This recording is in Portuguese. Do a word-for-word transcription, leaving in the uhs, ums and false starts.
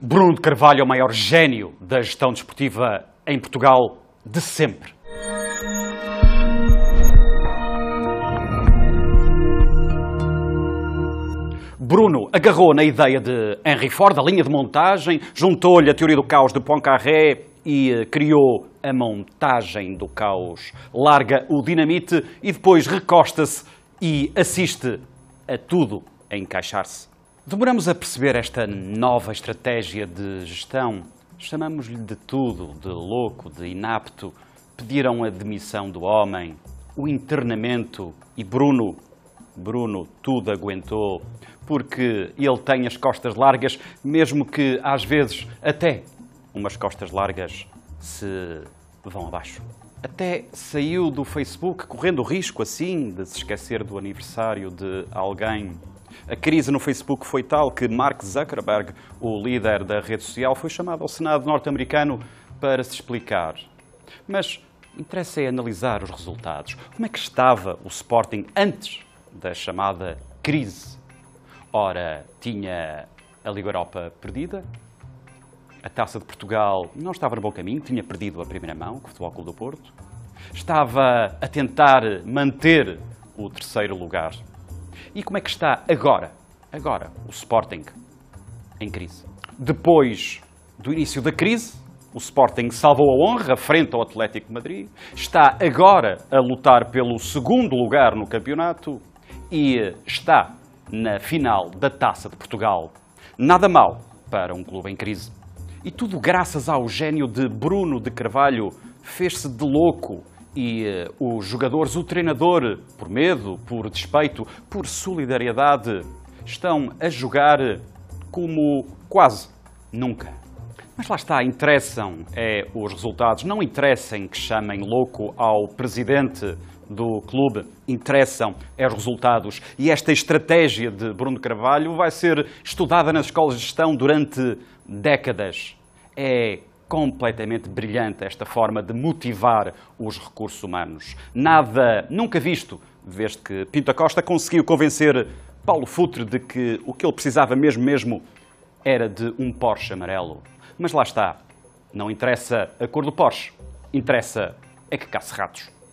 Bruno de Carvalho é o maior gênio da gestão desportiva em Portugal de sempre. Bruno agarrou na ideia de Henry Ford, a linha de montagem, juntou-lhe a teoria do caos de Poincaré e criou a montagem do caos. Larga o dinamite e depois recosta-se e assiste a tudo a encaixar-se. Demoramos a perceber esta nova estratégia de gestão. Chamamos-lhe de tudo, de louco, de inapto. Pediram a demissão do homem, o internamento e Bruno, Bruno tudo aguentou, porque ele tem as costas largas, mesmo que às vezes até umas costas largas se vão abaixo. Até saiu do Facebook correndo o risco assim de se esquecer do aniversário de alguém. A crise no Facebook foi tal que Mark Zuckerberg, o líder da rede social, foi chamado ao Senado norte-americano para se explicar. Mas interessa é analisar os resultados. Como é que estava o Sporting antes da chamada crise? Ora, tinha a Liga Europa perdida, a Taça de Portugal não estava no bom caminho, tinha perdido a primeira mão com o Futebol Clube do Porto, estava a tentar manter o terceiro lugar. E como é que está agora? Agora, o Sporting em crise. Depois do início da crise, o Sporting salvou a honra frente ao Atlético de Madrid, está agora a lutar pelo segundo lugar no campeonato e está na final da Taça de Portugal. Nada mal para um clube em crise. E tudo graças ao gênio de Bruno de Carvalho, fez-se de louco. E uh, os jogadores, o treinador, por medo, por despeito, por solidariedade, estão a jogar como quase nunca. Mas lá está, interessam é, os resultados. Não interessam que chamem louco ao presidente do clube, interessam é os resultados. E esta estratégia de Bruno de Carvalho vai ser estudada nas escolas de gestão durante décadas. É completamente brilhante esta forma de motivar os recursos humanos. Nada nunca visto, desde que Pinto da Costa conseguiu convencer Paulo Futre de que o que ele precisava mesmo mesmo era de um Porsche amarelo. Mas lá está, não interessa a cor do Porsche, interessa é que caça ratos.